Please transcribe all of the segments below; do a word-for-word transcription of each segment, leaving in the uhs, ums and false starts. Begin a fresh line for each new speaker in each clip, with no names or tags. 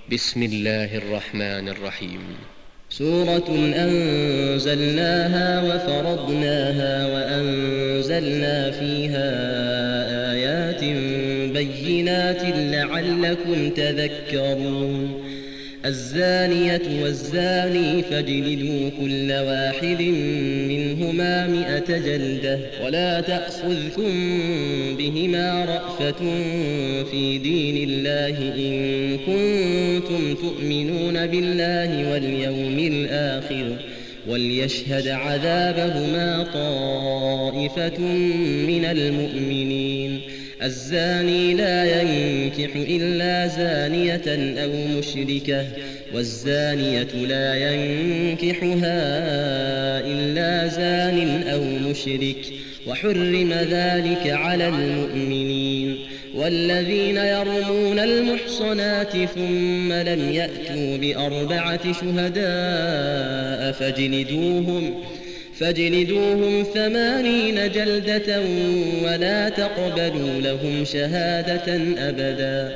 بسم الله الرحمن الرحيم.
سورة أنزلناها وفرضناها وأنزلنا فيها آيات بينات لعلكم تذكرون. الزانية والزاني فاجلدوا كل واحد منهما مئة جلدة ولا تأخذكم بهما رأفة في دين الله إن كنتم تؤمنون بالله واليوم الآخر وليشهد عذابهما طائفة من المؤمنين. الزاني لا ينكح إلا زانية أو مشركة والزانية لا ينكحها إلا زان أو مشرك وحرم ذلك على المؤمنين. والذين يرمون المحصنات ثم لم يأتوا بأربعة شهداء فاجلدوهم فاجلدوهم ثمانين جلدة ولا تقبلوا لهم شهادة أبدا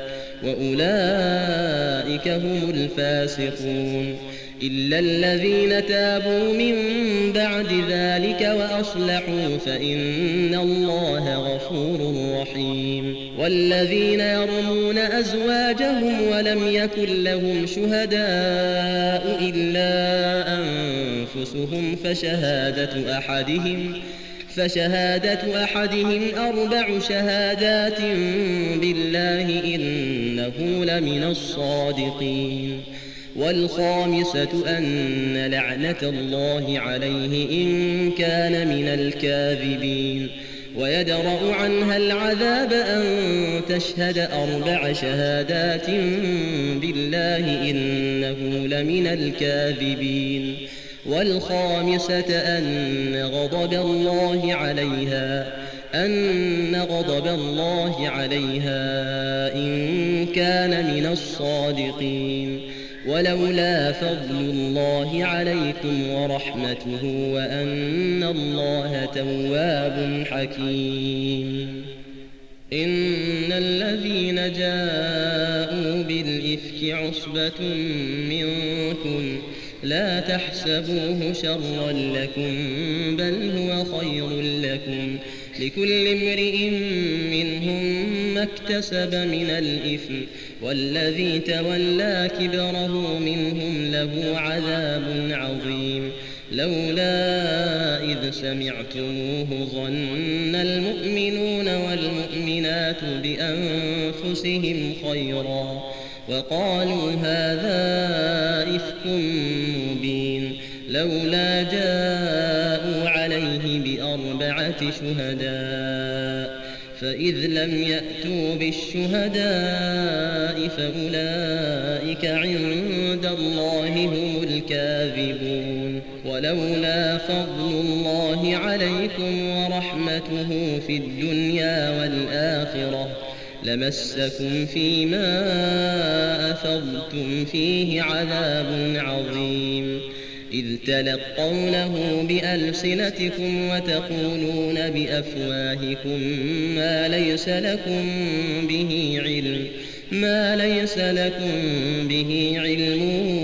وأولئك هم الفاسقون. إلا الذين تابوا من بعد ذلك وأصلحوا فإن الله غفور رحيم. والذين يرمون أزواجهم ولم يكن لهم شهداء إلا أنفسهم فشهادة أحدهم فشهادة أحدهم أربع شهادات بالله إنه لمن الصادقين. والخامسة أن لعنة الله عليه إن كان من الكاذبين. ويدرأ عنها العذاب أن تشهد أربع شهادات بالله إنه لمن الكاذبين. والخامسة أن غضب الله عليها أن غضب الله عليها إن كان من الصادقين. ولولا فضل الله عليكم ورحمته وأن الله تواب حكيم. إن الذين جاءوا بالإفك عصبة منكم لا تحسبوه شرا لكم بل هو خير لكم لكل امرئ منهم ما اكتسب من الإثم والذي تولى كبره منهم له عذاب عظيم. لولا إذ سمعتموه ظن المؤمنون والمؤمنات بأنفسهم خيرا وقالوا هذا إفك مبين. لولا جاءوا عليه بأربعة شهداء فإذ لم يأتوا بالشهداء فأولئك عند الله هم الكاذبون. ولولا فضل الله عليكم ورحمته في الدنيا والآخرة لمسكم فيما أفضتم فيه عذاب عظيم. إذ تلقونه بألسنتكم وتقولون بأفواهكم ما ليس لكم به علم ما ليس لكم به علم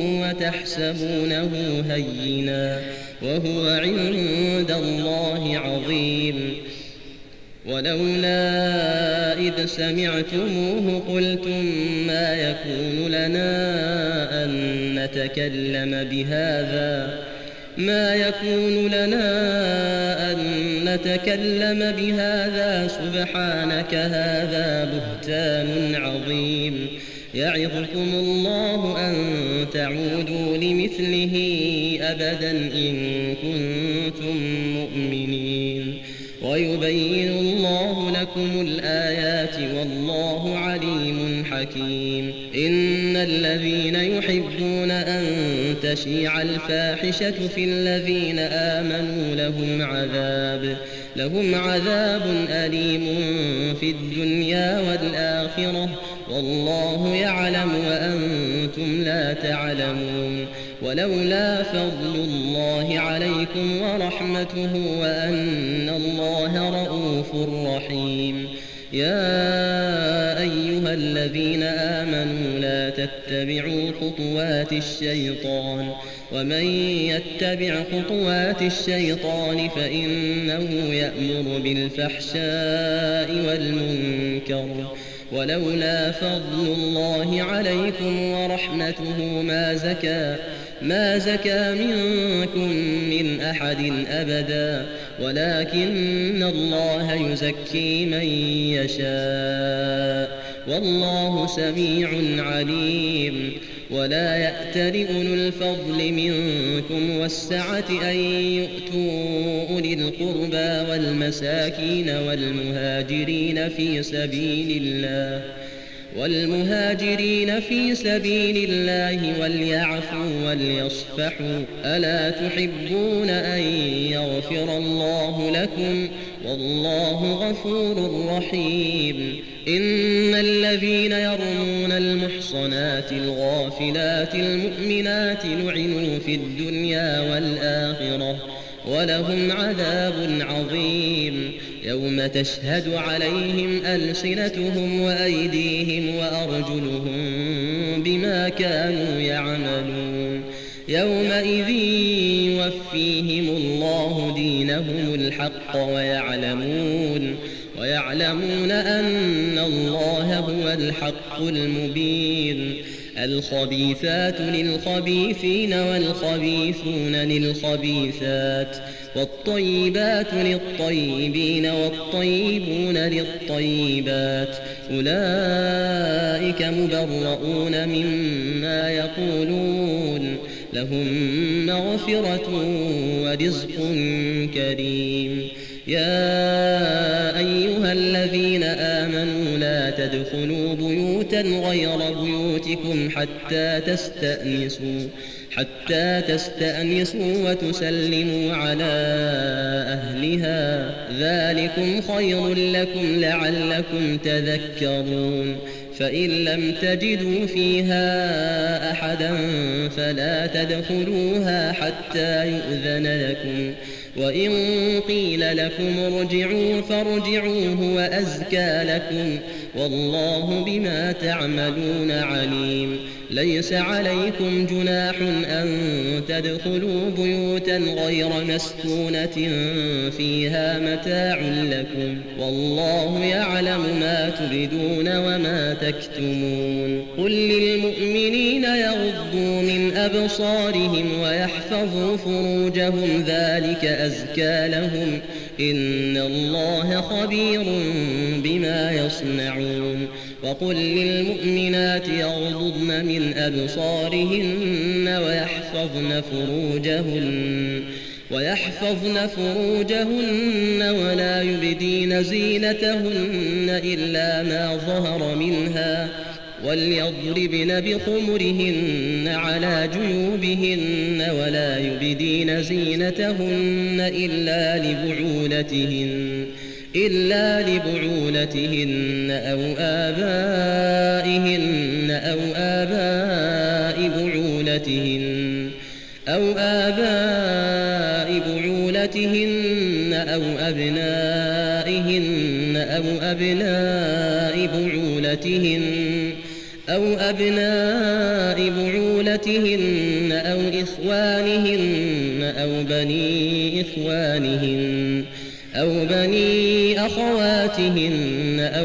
وتحسبونه هينا وهو عند الله عظيم. ولولا إذ سمعتموه قلتم ما يكون لنا أن نتكلم بهذا ما يكون لنا أن نتكلم بهذا سبحانك هذا بهتان عظيم. يعظكم الله أن تعودوا لمثله أبدا إن كنتم مؤمنين. ويبين الله لكم الآيات والله عليم حكيم. إن الذين يحبون أن تشيع الفاحشة في الذين آمنوا لهم عذاب لهم عذاب أليم في الدنيا والآخرة والله يعلم وأنتم لا تعلمون. ولولا فضل الله عليكم ورحمته وأن الله رؤوف رحيم. يا أيها الذين آمنوا لا تتبعوا خطوات الشيطان ومن يتبع خطوات الشيطان فإنه يأمر بالفحشاء والمنكر ولولا فضل الله عليكم ورحمته ما زكى ما زكى منكم من أحد أبدا ولكن الله يزكي من يشاء والله سميع عليم. ولا يأتل أولو الفضل منكم والسعة أن يؤتوا أولي القربى والمساكين والمهاجرين في سبيل الله والمهاجرين في سبيل الله وليعفوا وليصفحوا ألا تحبون أن يغفر الله لكم والله غفور رحيم. إن الذين يرمون المحصنات الغافلات المؤمنات لعنوا في الدنيا والآخرة ولهم عذاب عظيم يوم تشهد عليهم ألسنتهم وأيديهم وأرجلهم بما كانوا يعملون يومئذ يوفيهم الله دينهم الحق ويعلمون ويعلمون أن الله هو الحق المبين. الخبيثات للخبيثين والخبيثون للخبيثات والطيبات للطيبين والطيبون للطيبات أولئك مبرؤون مما يقولون لهم مغفرة ورزق كريم. يا أيها الذين آمنوا لا تدخلوا بيوتا غير بيوتكم حتى تستأنسوا حتى تستأنسوا وتسلموا على أهلها ذلكم خير لكم لعلكم تذكرون. فإن لم تجدوا فيها أحدا فلا تدخلوها حتى يؤذن لكم وإن قيل لكم ارجعوا فارجعوا هو أزكى لكم والله بما تعملون عليم. ليس عليكم جناح أن تدخلوا بيوتا غير مسكونة فيها متاع لكم والله يعلم ما تبدون وما تكتمون. قل للمؤمنين يغضوا من أبصارهم ويحفظوا فروجهم ذلك أزكى لهم إن الله خبير بما يصنعون. وقل للمؤمنات يغضضن من أبصارهن ويحفظن فروجهن ويحفظن فروجهن ولا يبدين زينتهن إلا ما ظهر منها وليضربن بخمرهن على جيوبهن ولا يبدين زينتهن إلا لبعولتهن إلا لبعولتهن أو آبائهن أو آباء بعولتهن أو آباء بعولتهن أو أبنائهن أو أبناء بعولتهن أو أبناء بعولتهن أو إخوانهن أو بني إخوانهن أو بني أخواتهن أو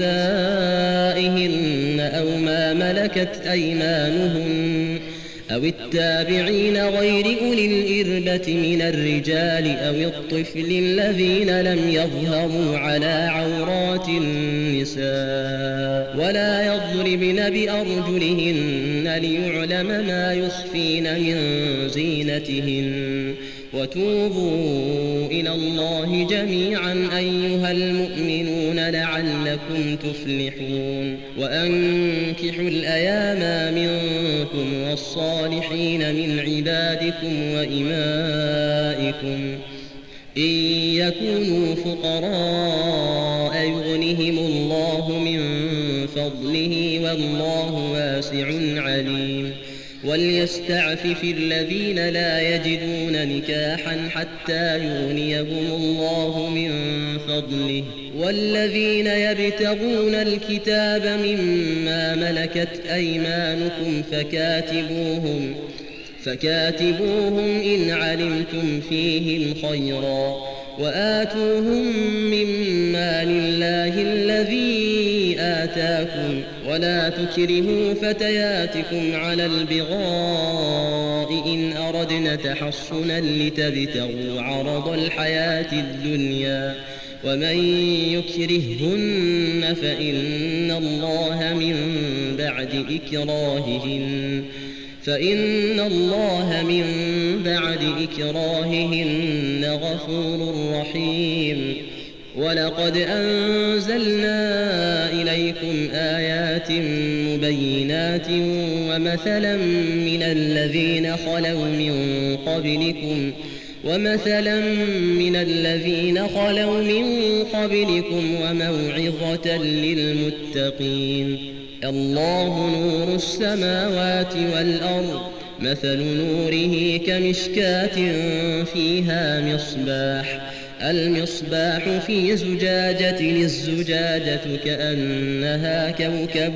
نسائهن أو ما ملكت أيمانهن أو التابعين غير أولي الإربة من الرجال أو الطفل الذين لم يظهروا على عورات النساء ولا يضربن بأرجلهن ليعلم ما يخفين من زينتهن. وتوبوا إلى الله جميعا أيها المؤمنون لعلكم تفلحون. وأنكحوا الأيام منكم والصالحين من عبادكم وإمائكم إن يكونوا فقراء يغنهم الله من فضله والله واسع عليم وليستعفف الذين لا يجدون نكاحا حتى يغنيهم الله من فضله والذين يبتغون الكتاب مما ملكت أيمانكم فكاتبوهم فكاتبوهم إن علمتم فيهم خيرا وآتوهم مما لله الذي آتاكم ولا تكرهوا فتياتكم على البغاء إن أردنا تحصنا لتبتغوا عرض الحياة الدنيا ومن يكرههن فإن الله من بعد إكراههن فإن الله من بعد إكراههن غفور رحيم ولقد أنزلنا إليكم آيات مبينات ومثلا من الذين خلوا من قبلكم ومثلا من الذين خلوا من قبلكم وموعظة للمتقين الله نور السماوات والأرض مثل نوره كمشكاة فيها مصباح المصباح في زجاجة الزجاجة كأنها كوكب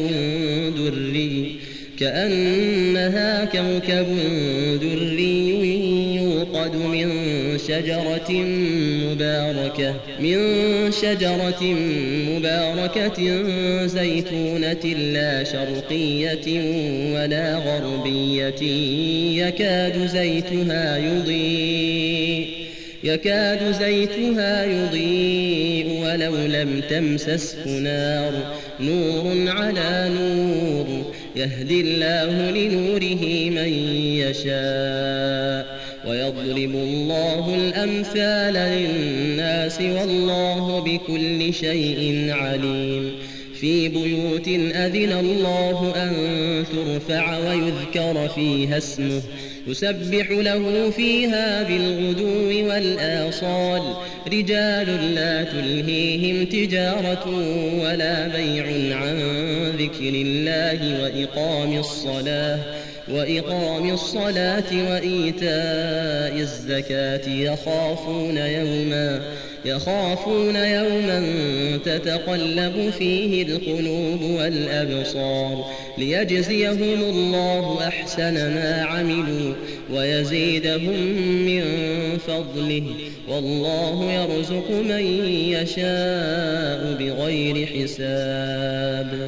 دري كأنها كوكب دري يوقد من شجرة مباركة من شجرة مباركة زيتونة لا شرقية ولا غربية يكاد زيتها يضيء يكاد زيتها يضيء ولو لم تمسسه نار نور على نور يهدي الله لنوره من يشاء ويضرب الله الأمثال للناس والله بكل شيء عليم في بيوت أذن الله أن ترفع ويذكر فيها اسمه يسبح له فيها بالغدو والآصال رجال لا تلهيهم تجارة ولا بيع عن ذكر الله وإقام الصلاة وإقام الصلاة وإيتاء الزكاة يخافون يوما يخافون يوما تتقلب فيه القلوب والأبصار ليجزيهم الله أحسن ما عملوا ويزيدهم من فضله والله يرزق من يشاء بغير حساب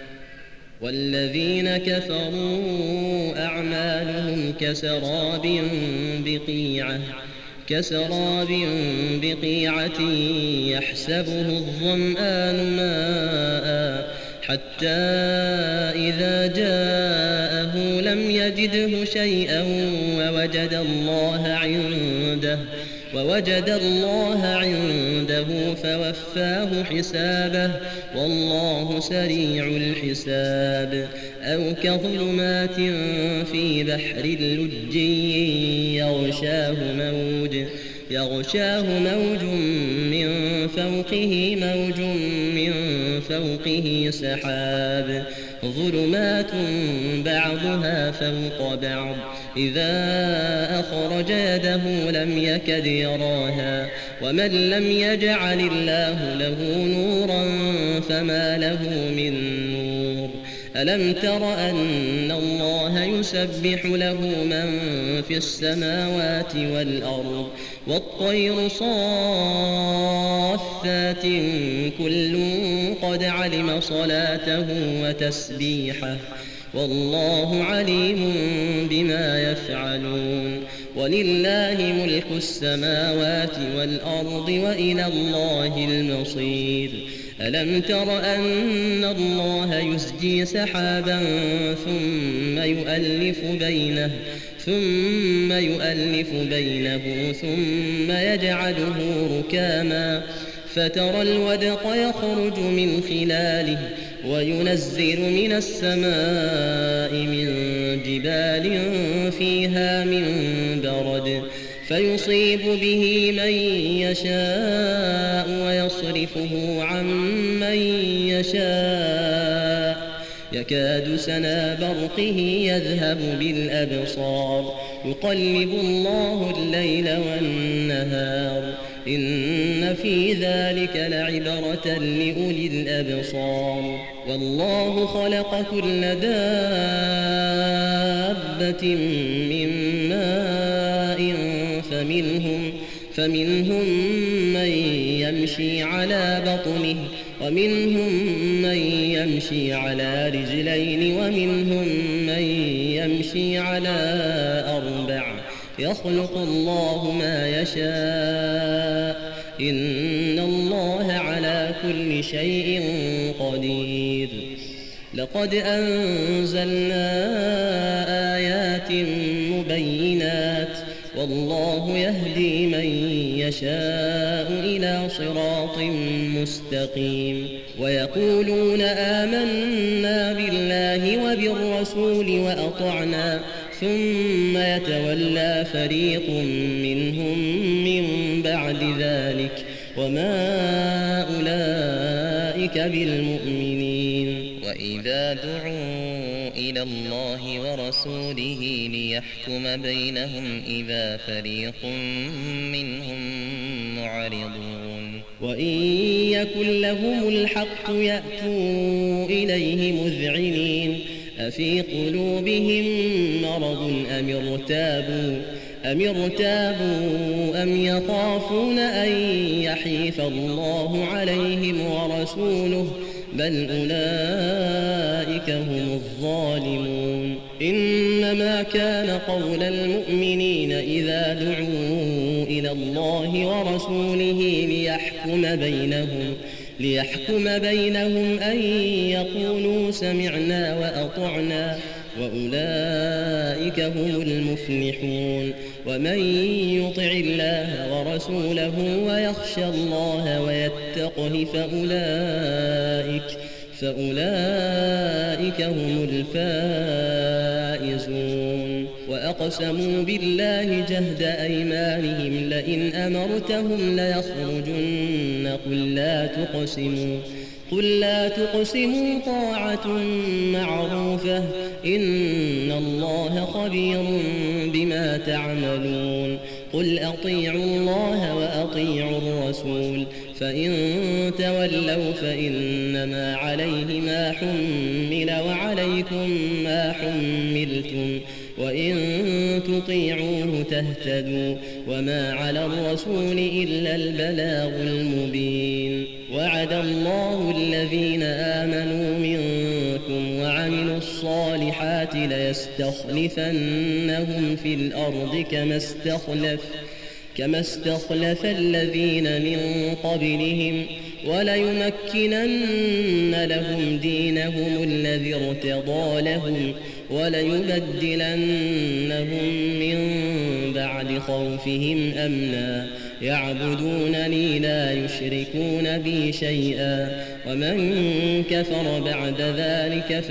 والذين كفروا أعمالهم كسراب بقيعة كسراب بقيعة يحسبه الظمآن ماء حتى إذا جاءه لم يجده شيئا ووجد الله عنده ووجد الله عنده فوفاه حسابه والله سريع الحساب أو كظلمات في بحر لجي يغشاه موج يغشاه موج من فوقه موج من فوقه سحاب ظلمات بعضها فوق بعض إذا أخرج يده لم يكد يراها ومن لم يجعل الله له نورا فما له من نور ألم تر أن الله يسبح له من في السماوات والأرض والطير صافات كل قد علم صلاته وتسبيحه والله عليم بما يفعلون ولله ملك السماوات والأرض وإلى الله المصير ألم تر أن الله يزجي سحابا ثم يؤلف بينه ثم يؤلف بينه ثم يجعله ركاما فترى الودق يخرج من خلاله وينزل من السماء من جبال فيها من برد فيصيب به من يشاء ويصرفه عن من يشاء يكاد سنا برقه يذهب بالأبصار يقلب الله الليل والنهار إن في ذلك لعبرة لأولي الأبصار والله خلق كل دابة من ماء فمنهم, فمنهم من يمشي على بطنه ومنهم من يمشي على رجلين ومنهم من يمشي على أربع يخلق الله ما يشاء إن الله على كل شيء قدير لقد أنزلنا آيات مبينات والله يهدي من يشاء إلى صراط مستقيم ويقولون آمنا بالله وبالرسول وأطعنا ثم يتولى فريق منهم من بعد ذلك وما أولئك بالمؤمنين
وإذا دعوا إلى الله ورسوله ليحكم بينهم إذا فريق منهم معرضون
وإن يكن لهم الحق يأتوا إليه مذعنين أفي قلوبهم مرض أم ارتابوا أم ارتابوا أم يخافون أن يحيف الله عليهم ورسوله بل أولئك هم الظالمون إنما كان قول المؤمنين إذا دعوا إلى الله ورسوله ليحكم بينهم ليحكم بينهم أن يقولوا سمعنا وأطعنا وأولئك هم المفلحون ومن يطع الله ورسوله ويخشى الله ويتقه فأولئك فأولئك هم الفائزون وأقسموا بالله جهد أيمانهم لئن أمرتهم ليخرجن قل لا تقسموا قل لا تقسموا طاعة معروفة إن الله خبير بما تعملون قل أطيعوا الله وأطيعوا الرسول فإن تولوا فإنما عليه ما حمل وعليكم ما حملتم وإن تطيعوه تهتدوا وما على الرسول إلا البلاغ المبين وعد الله الذين آمنوا منكم وعملوا الصالحات ليستخلفنهم في الأرض كما استخلف كما استخلف الذين من قبلهم وليمكنن لهم دينهم الذي ارتضى لهم وليبدلنهم من بعد خوفهم أمنا يعبدونني لا يشركون بي شيئا ومن كفر بعد ذلك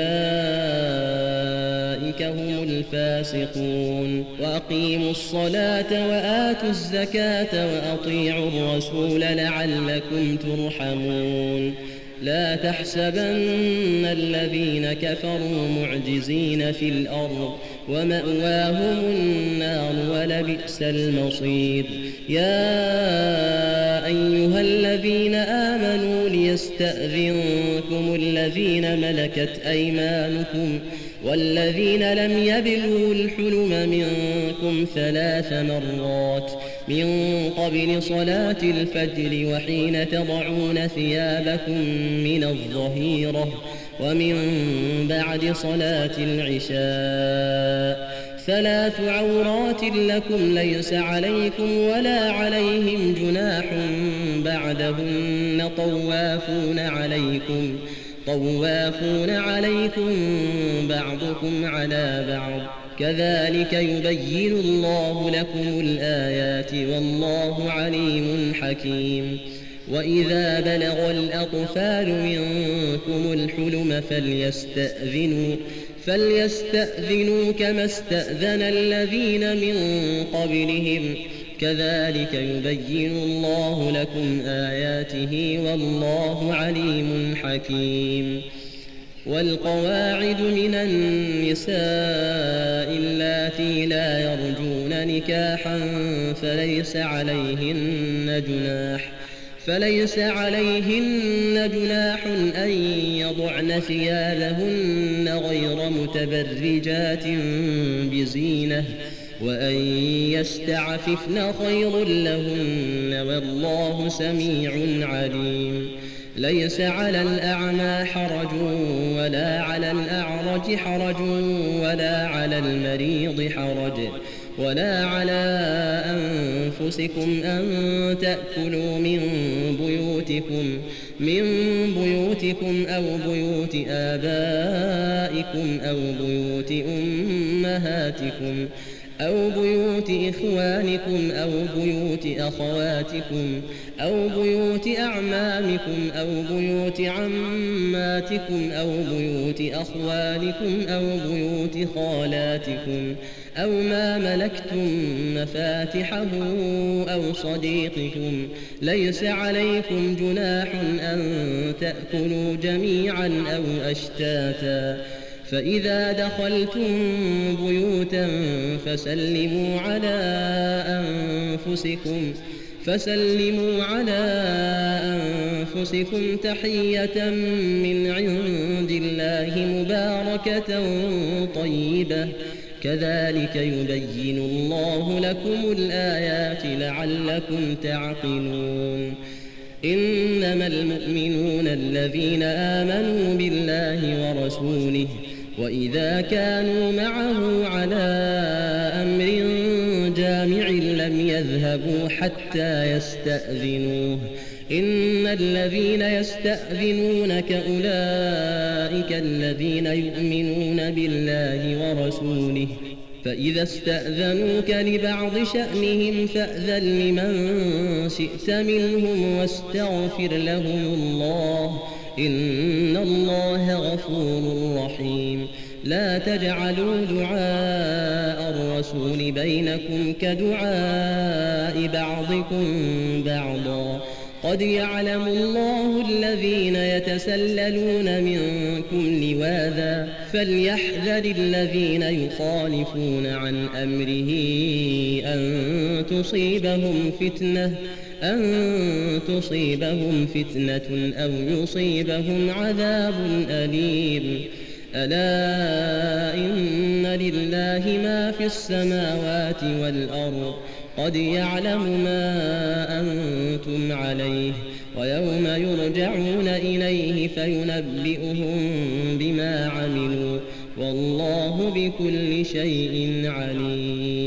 فأولئك هم الفاسقون وأقيموا الصلاة وآتوا الزكاة وأطيعوا الرسول لعلكم ترحمون لا تحسبن الذين كفروا معجزين في الأرض ومأواهم النار ولبئس المصير يا أيها الذين آمنوا ليستأذنكم الذين ملكت أيمانكم والذين لم يبلغوا الحلم منكم ثلاث مرات من قبل صلاة الفجر وحين تضعون ثيابكم من الظهيرة ومن بعد صلاة العشاء ثلاث عورات لكم ليس عليكم ولا عليهم جناح بعدهن طوافون عليكم طوافون عليكم بعضكم على بعض كذلك يبين الله لكم الآيات والله عليم حكيم وإذا بلغ الأطفال منكم الحلم فليستأذنوا فليستأذنوا كما استأذن الذين من قبلهم كذلك يبين الله لكم آياته والله عليم حكيم والقواعد من النساء اللاتي لا يرجون نكاحا فليس عليهن جناح فليس عليهن جناح أن يضعن ثيابهن غير متبرجات بزينة وأن يستعففن خير لهن والله سميع عليم. ليس على الأعمى حرج ولا على الأعرج حرج ولا على المريض حرج ولا على أنفسكم أن تأكلوا من بيوتكم من بيوتكم أو بيوت آبائكم أو بيوت أمهاتكم أو بيوت إخوانكم أو بيوت أخواتكم أو بيوت أعمامكم أو بيوت عماتكم أو بيوت أخوالكم أو بيوت خالاتكم أو ما ملكتم مفاتحه أو صديقكم. ليس عليكم جناح أن تأكلوا جميعا أو أشتاتا. فإذا دخلتم بيوتا فسلموا على أنفسكم فسلموا على أنفسكم تحية من عند الله مباركة طيبة كذلك يبين الله لكم الآيات لعلكم تعقلون. إنما المؤمنون الذين آمنوا بالله ورسوله وإذا كانوا معه على أمر جامع لم يذهبوا حتى يستأذنوه. إن الذين يستأذنونك أولئك الذين يؤمنون بالله ورسوله فإذا استأذنوك لبعض شأنهم فأذن لمن شئت منهم واستغفر لهم الله إن الله غفور رحيم. لا تجعلوا دعاء الرسول بينكم كدعاء بعضكم بعضا قد يعلم الله الذين يتسللون منكم لواذا فليحذر الذين يخالفون عن أمره أن تصيبهم فتنة أن تصيبهم فتنة أو يصيبهم عذاب أليم. ألا إن لله ما في السماوات والأرض قد يعلم ما أنتم عليه ويوم يرجعون إليه فينبئهم بما عملوا والله بكل شيء عليم.